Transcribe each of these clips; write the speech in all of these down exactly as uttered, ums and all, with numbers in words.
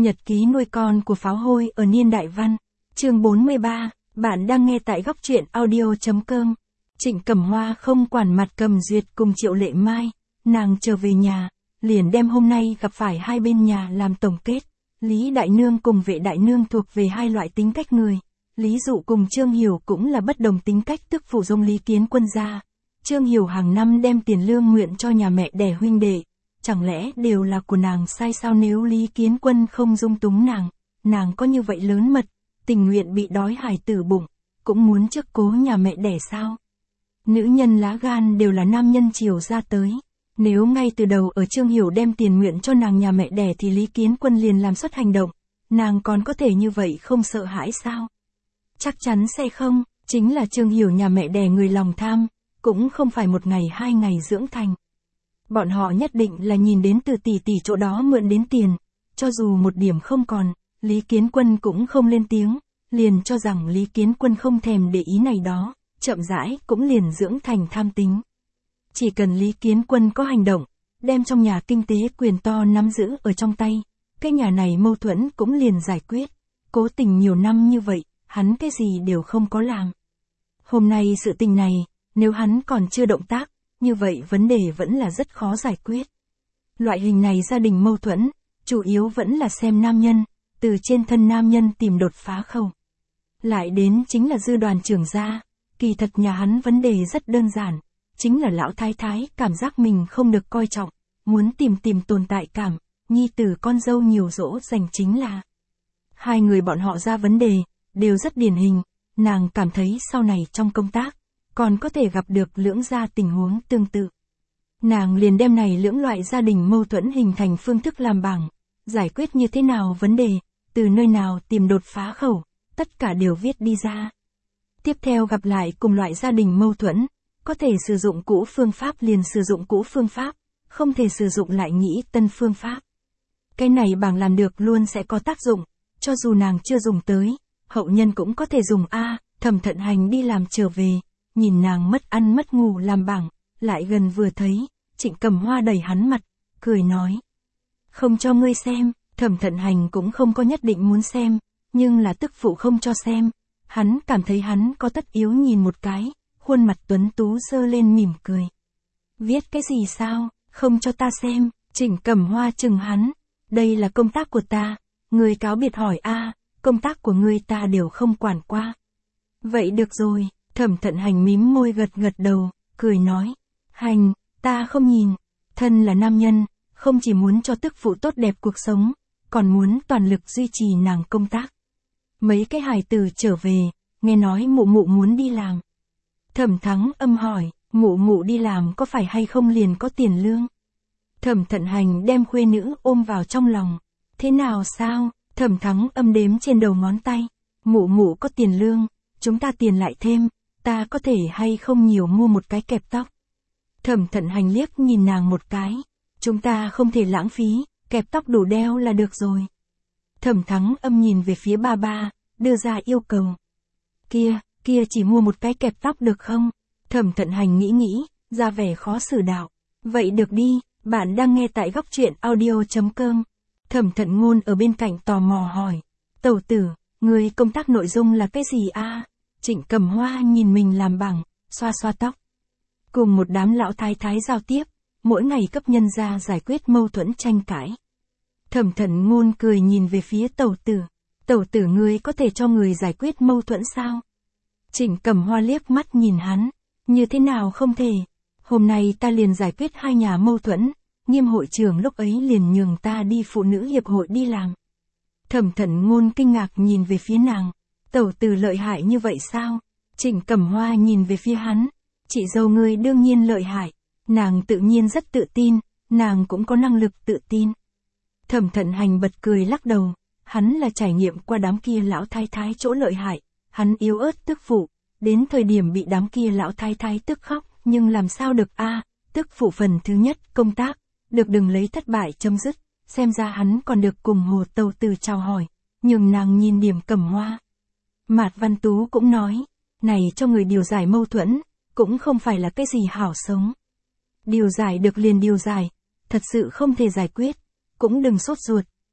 Nhật ký nuôi con của pháo hôi ở niên đại văn. Chương bốn mươi ba, bạn đang nghe tại góc truyện audio chấm com. Trịnh Cẩm Hoa không quản mặt Cầm Duyệt cùng Triệu Lệ Mai, nàng trở về nhà, liền đem hôm nay gặp phải hai bên nhà làm tổng kết. Lý Đại Nương cùng Vệ Đại Nương thuộc về hai loại tính cách người. Lý Dụ cùng Trương Hiểu cũng là bất đồng tính cách, tức phụ dông Lý Kiến Quân ra. Trương Hiểu hàng năm đem tiền lương nguyện cho nhà mẹ đẻ huynh đệ. Chẳng lẽ đều là của nàng sai sao? Nếu Lý Kiến Quân không dung túng nàng, nàng có như vậy lớn mật, tình nguyện bị đói hải tử bụng, cũng muốn trước cố nhà mẹ đẻ sao? Nữ nhân lá gan đều là nam nhân chiều ra tới. Nếu ngay từ đầu ở Trương Hiểu đem tiền nguyện cho nàng nhà mẹ đẻ thì Lý Kiến Quân liền làm xuất hành động, nàng còn có thể như vậy không sợ hãi sao? Chắc chắn sẽ không, chính là Trương Hiểu nhà mẹ đẻ người lòng tham, cũng không phải một ngày hai ngày dưỡng thành. Bọn họ nhất định là nhìn đến từ tỷ tỷ chỗ đó mượn đến tiền, cho dù một điểm không còn, Lý Kiến Quân cũng không lên tiếng, liền cho rằng Lý Kiến Quân không thèm để ý này đó, chậm rãi cũng liền dưỡng thành tham tính. Chỉ cần Lý Kiến Quân có hành động, đem trong nhà kinh tế quyền to nắm giữ ở trong tay, cái nhà này mâu thuẫn cũng liền giải quyết. Cố tình nhiều năm như vậy, hắn cái gì đều không có làm. Hôm nay sự tình này, nếu hắn còn chưa động tác, như vậy vấn đề vẫn là rất khó giải quyết. Loại hình này gia đình mâu thuẫn, chủ yếu vẫn là xem nam nhân, từ trên thân nam nhân tìm đột phá khẩu. Lại đến chính là Dư đoàn trưởng gia, kỳ thật nhà hắn vấn đề rất đơn giản, chính là lão thái thái cảm giác mình không được coi trọng, muốn tìm tìm tồn tại cảm, nhi tử con dâu nhiều dỗ dành chính là. Hai người bọn họ ra vấn đề, đều rất điển hình, nàng cảm thấy sau này trong công tác, còn có thể gặp được lưỡng gia tình huống tương tự. Nàng liền đem này lưỡng loại gia đình mâu thuẫn hình thành phương thức làm bảng, giải quyết như thế nào vấn đề, từ nơi nào tìm đột phá khẩu, tất cả đều viết đi ra. Tiếp theo gặp lại cùng loại gia đình mâu thuẫn, có thể sử dụng cũ phương pháp liền sử dụng cũ phương pháp, không thể sử dụng lại nghĩ tân phương pháp. Cái này bảng làm được luôn sẽ có tác dụng, cho dù nàng chưa dùng tới, hậu nhân cũng có thể dùng a. Thẩm Thận Hành đi làm trở về, nhìn nàng mất ăn mất ngủ làm bảng, lại gần vừa thấy, Trịnh Cẩm Hoa đẩy hắn mặt, cười nói. Không cho ngươi xem, Thẩm Thận Hành cũng không có nhất định muốn xem, nhưng là tức phụ không cho xem, hắn cảm thấy hắn có tất yếu nhìn một cái, khuôn mặt tuấn tú dơ lên mỉm cười. Viết cái gì sao, không cho ta xem, Trịnh Cẩm Hoa chừng hắn, đây là công tác của ta, ngươi cáo biệt hỏi a, công tác của ngươi ta đều không quản qua. Vậy được rồi. Thẩm Thận Hành mím môi gật gật đầu, cười nói. Hành, ta không nhìn. Thân là nam nhân, không chỉ muốn cho tức phụ tốt đẹp cuộc sống, còn muốn toàn lực duy trì nàng công tác. Mấy cái hài tử trở về, nghe nói mụ mụ muốn đi làm. Thẩm Thắng Âm hỏi, mụ mụ đi làm có phải hay không liền có tiền lương? Thẩm Thận Hành đem khuê nữ ôm vào trong lòng. Thế nào sao? Thẩm Thắng Âm đếm trên đầu ngón tay. Mụ mụ có tiền lương, chúng ta tiền lại thêm. Ta có thể hay không nhiều mua một cái kẹp tóc? Thẩm Thận Hành liếc nhìn nàng một cái. Chúng ta không thể lãng phí, kẹp tóc đủ đeo là được rồi. Thẩm Thắng Âm nhìn về phía ba ba, đưa ra yêu cầu. Kia, kia chỉ mua một cái kẹp tóc được không? Thẩm Thận Hành nghĩ nghĩ, ra vẻ khó xử đạo. Vậy được đi, bạn đang nghe tại góc truyện audio chấm com. Thẩm Thận Ngôn ở bên cạnh tò mò hỏi. Tẩu tử, người công tác nội dung là cái gì a? Trịnh Cẩm Hoa nhìn mình làm bảng, xoa xoa tóc. Cùng một đám lão thái thái giao tiếp, mỗi ngày cấp nhân ra giải quyết mâu thuẫn tranh cãi. Thẩm Thận Ngôn cười nhìn về phía tẩu tử. Tẩu tử ngươi có thể cho người giải quyết mâu thuẫn sao? Trịnh Cẩm Hoa liếc mắt nhìn hắn. Như thế nào không thể? Hôm nay ta liền giải quyết hai nhà mâu thuẫn, Nghiêm hội trưởng lúc ấy liền nhường ta đi phụ nữ hiệp hội đi làm. Thẩm Thận Ngôn kinh ngạc nhìn về phía nàng. Tẩu tử lợi hại như vậy sao? Trịnh Cẩm Hoa nhìn về phía hắn. Chị dâu ngươi đương nhiên lợi hại. Nàng tự nhiên rất tự tin, nàng cũng có năng lực tự tin. Thẩm Thận Hành bật cười lắc đầu. Hắn là trải nghiệm qua đám kia lão thái thái chỗ lợi hại. Hắn yếu ớt tức phụ. Đến thời điểm bị đám kia lão thái thái tức khóc, nhưng làm sao được a? À, tức phụ phần thứ nhất công tác, được đừng lấy thất bại chấm dứt. Xem ra hắn còn được cùng Hồ Tẩu Tử chào hỏi, nhưng nàng nhìn điểm Cẩm Hoa. Mạt Văn Tú cũng nói, này cho người điều giải mâu thuẫn, cũng không phải là cái gì hảo sống. Điều giải được liền điều giải, thật sự không thể giải quyết, cũng đừng sốt ruột,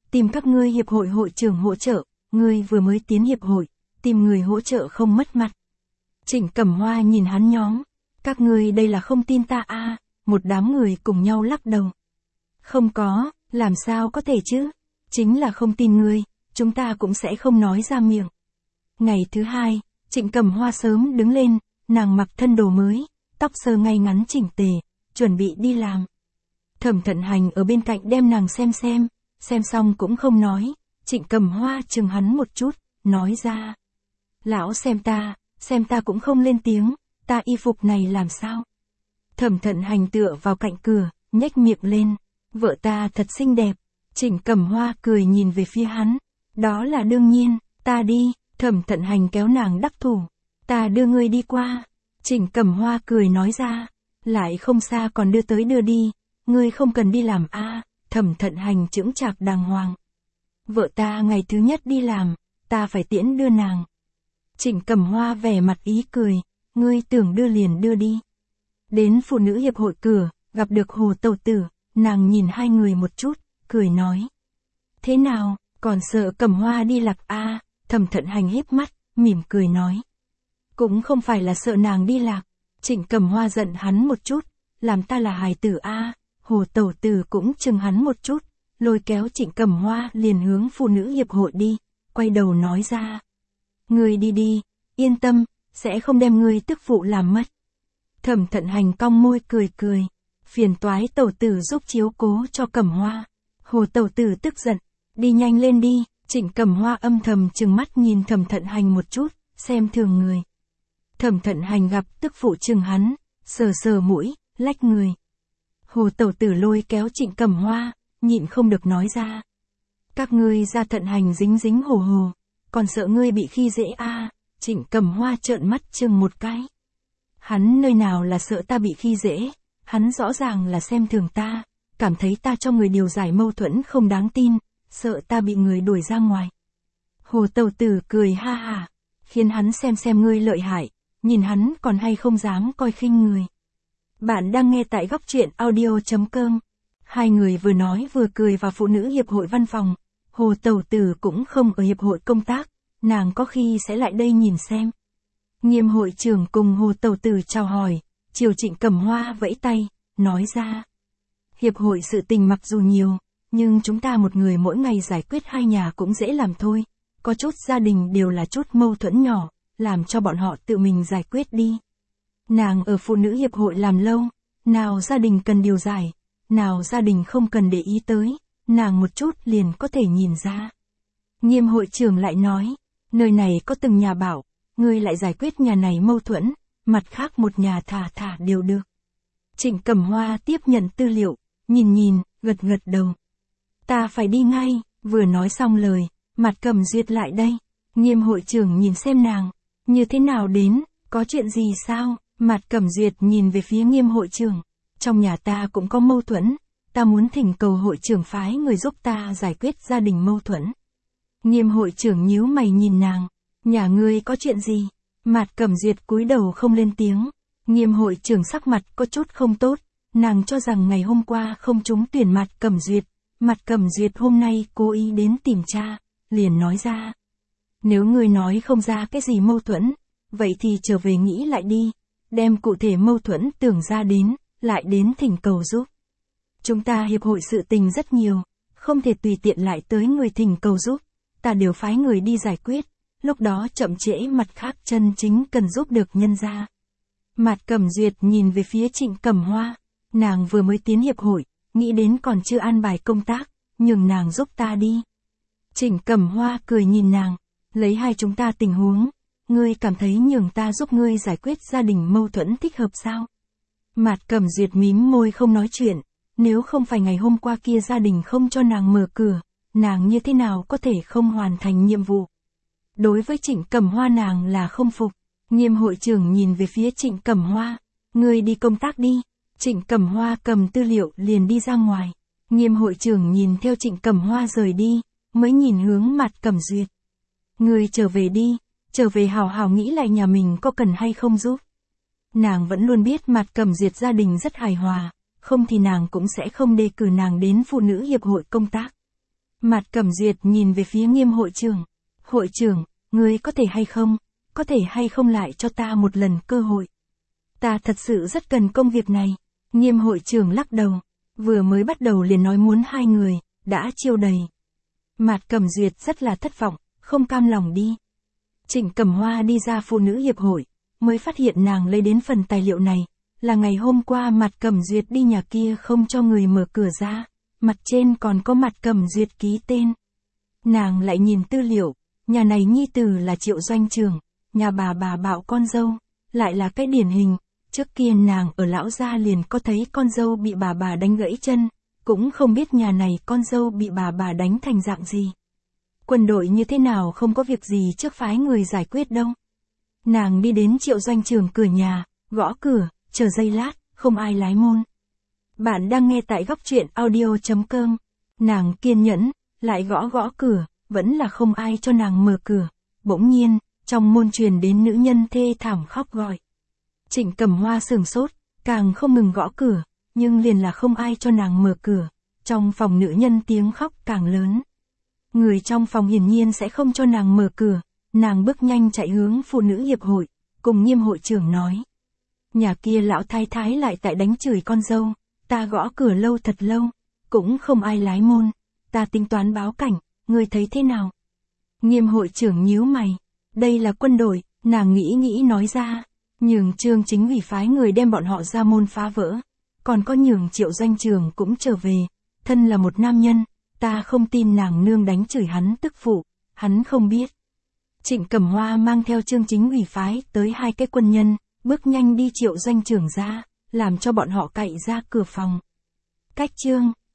tìm các ngươi hiệp hội hội trưởng hỗ trợ, ngươi vừa mới tiến hiệp hội, tìm người hỗ trợ không mất mặt. Trịnh Cẩm Hoa nhìn hắn nhóm, các ngươi đây là không tin ta à, một đám người cùng nhau lắc đầu. Không có, làm sao có thể chứ, chính là không tin ngươi, chúng ta cũng sẽ không nói ra miệng. Ngày thứ hai, Trịnh Cẩm Hoa sớm đứng lên, nàng mặc thân đồ mới, tóc sơ ngay ngắn chỉnh tề, chuẩn bị đi làm. Thẩm Thận Hành ở bên cạnh đem nàng xem xem, xem xong cũng không nói, Trịnh Cẩm Hoa chừng hắn một chút, nói ra. Lão xem ta, xem ta cũng không lên tiếng, ta y phục này làm sao? Thẩm Thận Hành tựa vào cạnh cửa, nhếch miệng lên, vợ ta thật xinh đẹp. Trịnh Cẩm Hoa cười nhìn về phía hắn, đó là đương nhiên, ta đi. Thẩm Thận Hành kéo nàng đắc thủ, ta đưa ngươi đi qua. Trịnh Cẩm Hoa cười nói ra, lại không xa còn đưa tới đưa đi, ngươi không cần đi làm a. À. Thẩm Thận Hành chững chạc đàng hoàng. Vợ ta ngày thứ nhất đi làm, ta phải tiễn đưa nàng. Trịnh Cẩm Hoa vẻ mặt ý cười, ngươi tưởng đưa liền đưa đi. Đến phụ nữ hiệp hội cửa, gặp được Hồ Tẩu Tử, nàng nhìn hai người một chút, cười nói. Thế nào, còn sợ Cẩm Hoa đi lạc a? À? Thẩm Thận Hành híp mắt, mỉm cười nói. Cũng không phải là sợ nàng đi lạc. Trịnh Cẩm Hoa giận hắn một chút, làm ta là hài tử a. À? Hồ Tẩu Tử cũng chừng hắn một chút, lôi kéo Trịnh Cẩm Hoa liền hướng phụ nữ hiệp hội đi, quay đầu nói ra. Ngươi đi đi, yên tâm, sẽ không đem ngươi tức phụ làm mất. Thẩm Thận Hành cong môi cười cười, phiền toái Tẩu Tử giúp chiếu cố cho Cẩm Hoa. Hồ Tẩu Tử tức giận, đi nhanh lên đi. Trịnh Cẩm Hoa âm thầm trừng mắt nhìn Thẩm Thận Hành một chút, xem thường người. Thẩm Thận Hành gặp tức phụ chừng hắn, sờ sờ mũi, lách người. Hồ Tẩu Tử lôi kéo Trịnh Cẩm Hoa, nhịn không được nói ra. Các ngươi ra Thận Hành dính dính hồ hồ, còn sợ ngươi bị khi dễ a? À? Trịnh Cẩm Hoa trợn mắt chừng một cái. Hắn nơi nào là sợ ta bị khi dễ, hắn rõ ràng là xem thường ta, cảm thấy ta cho người điều giải mâu thuẫn không đáng tin, sợ ta bị người đuổi ra ngoài. Hồ Tẩu Tử cười ha ha, khiến hắn xem xem ngươi lợi hại, nhìn hắn còn hay không dám coi khinh người. Bạn đang nghe tại góc truyện audio chấm com. Hai người vừa nói vừa cười vào phụ nữ hiệp hội văn phòng. Hồ Tẩu Tử cũng không ở hiệp hội công tác, nàng có khi sẽ lại đây nhìn xem. Nghiêm hội trưởng cùng Hồ Tẩu Tử chào hỏi, chiều Trịnh Cẩm Hoa vẫy tay, nói ra. Hiệp hội sự tình mặc dù nhiều, nhưng chúng ta một người mỗi ngày giải quyết hai nhà cũng dễ làm thôi. Có chút gia đình đều là chút mâu thuẫn nhỏ, làm cho bọn họ tự mình giải quyết đi. Nàng ở phụ nữ hiệp hội làm lâu, nào gia đình cần điều giải, nào gia đình không cần để ý tới, nàng một chút liền có thể nhìn ra. Nghiêm hội trưởng lại nói, nơi này có từng nhà bảo, ngươi lại giải quyết nhà này mâu thuẫn, mặt khác một nhà thả thả đều được. Trịnh Cẩm Hoa tiếp nhận tư liệu, nhìn nhìn, gật gật đầu. Ta phải đi ngay, vừa nói xong lời, mặt Cẩm Duyệt lại đây. Nghiêm hội trưởng nhìn xem nàng, như thế nào đến, có chuyện gì sao? Mặt Cẩm Duyệt nhìn về phía Nghiêm hội trưởng, trong nhà ta cũng có mâu thuẫn, ta muốn thỉnh cầu hội trưởng phái người giúp ta giải quyết gia đình mâu thuẫn. Nghiêm hội trưởng nhíu mày nhìn nàng, nhà ngươi có chuyện gì? Mặt Cẩm Duyệt cúi đầu không lên tiếng. Nghiêm hội trưởng sắc mặt có chút không tốt, nàng cho rằng ngày hôm qua không trúng tuyển Mặt Cẩm Duyệt, Mặt Cẩm Duyệt hôm nay cố ý đến tìm cha, liền nói ra. Nếu ngươi nói không ra cái gì mâu thuẫn, vậy thì trở về nghĩ lại đi, đem cụ thể mâu thuẫn tưởng ra đến, lại đến thỉnh cầu giúp. Chúng ta hiệp hội sự tình rất nhiều, không thể tùy tiện lại tới người thỉnh cầu giúp, ta đều phái người đi giải quyết, lúc đó chậm trễ mặt khác chân chính cần giúp được nhân ra. Mạt Cẩm Duyệt nhìn về phía Trịnh Cẩm Hoa, nàng vừa mới tiến hiệp hội, nghĩ đến còn chưa an bài công tác, nhường nàng giúp ta đi. Trịnh Cẩm Hoa cười nhìn nàng, lấy hai chúng ta tình huống, ngươi cảm thấy nhường ta giúp ngươi giải quyết gia đình mâu thuẫn thích hợp sao? Mạt Cẩm Duyệt mím môi không nói chuyện, nếu không phải ngày hôm qua kia gia đình không cho nàng mở cửa, nàng như thế nào có thể không hoàn thành nhiệm vụ? Đối với Trịnh Cẩm Hoa nàng là không phục. Nghiêm hội trưởng nhìn về phía Trịnh Cẩm Hoa, ngươi đi công tác đi. Trịnh Cẩm Hoa cầm tư liệu liền đi ra ngoài. Nghiêm hội trưởng nhìn theo Trịnh Cẩm Hoa rời đi, mới nhìn hướng Mạt Cẩm Duyệt. Ngươi trở về đi, trở về hào hào nghĩ lại nhà mình có cần hay không giúp. Nàng vẫn luôn biết Mạt Cẩm Duyệt gia đình rất hài hòa, không thì nàng cũng sẽ không đề cử nàng đến phụ nữ hiệp hội công tác. Mạt Cẩm Duyệt nhìn về phía Nghiêm hội trưởng. Hội trưởng, ngươi có thể hay không, có thể hay không lại cho ta một lần cơ hội. Ta thật sự rất cần công việc này. Nghiêm hội trưởng lắc đầu. Vừa mới bắt đầu liền nói muốn hai người, đã chiêu đầy. Mạt Cẩm Duyệt rất là thất vọng, không cam lòng đi. Trịnh Cẩm Hoa đi ra phụ nữ hiệp hội, mới phát hiện nàng lấy đến phần tài liệu này, là ngày hôm qua Mạt Cẩm Duyệt đi nhà kia không cho người mở cửa ra, mặt trên còn có Mạt Cẩm Duyệt ký tên. Nàng lại nhìn tư liệu, nhà này nhi tử là Triệu doanh trưởng, nhà bà bà bảo con dâu, lại là cái điển hình, trước kia nàng ở lão gia liền có thấy con dâu bị bà bà đánh gãy chân, cũng không biết nhà này con dâu bị bà bà đánh thành dạng gì. Quân đội như thế nào không có việc gì trước phái người giải quyết đâu. Nàng đi đến Triệu doanh trưởng cửa nhà, gõ cửa, chờ giây lát, không ai lái môn. Bạn đang nghe tại góc truyện audio chấm com. Nàng kiên nhẫn, lại gõ gõ cửa, vẫn là không ai cho nàng mở cửa. Bỗng nhiên, trong môn truyền đến nữ nhân thê thảm khóc gọi. Trịnh Cẩm Hoa sửng sốt, càng không ngừng gõ cửa, nhưng liền là không ai cho nàng mở cửa. Trong phòng nữ nhân tiếng khóc càng lớn. Người trong phòng hiển nhiên sẽ không cho nàng mở cửa, nàng bước nhanh chạy hướng phụ nữ hiệp hội, cùng Nghiêm hội trưởng nói. Nhà kia lão thái thái lại tại đánh chửi con dâu, ta gõ cửa lâu thật lâu, cũng không ai lái môn, ta tính toán báo cảnh, ngươi thấy thế nào? Nghiêm hội trưởng nhíu mày, đây là quân đội, nàng nghĩ nghĩ nói ra, nhường Trương Chính vì phái người đem bọn họ ra môn phá vỡ, còn có nhường Triệu doanh trưởng cũng trở về, thân là một nam nhân, ta không tin nàng nương đánh chửi hắn tức phụ, hắn không biết. Trịnh Cẩm Hoa mang theo Trương Chính ủy phái tới hai cái quân nhân, bước nhanh đi Triệu doanh trưởng ra, làm cho bọn họ cậy ra cửa phòng. Cách Trương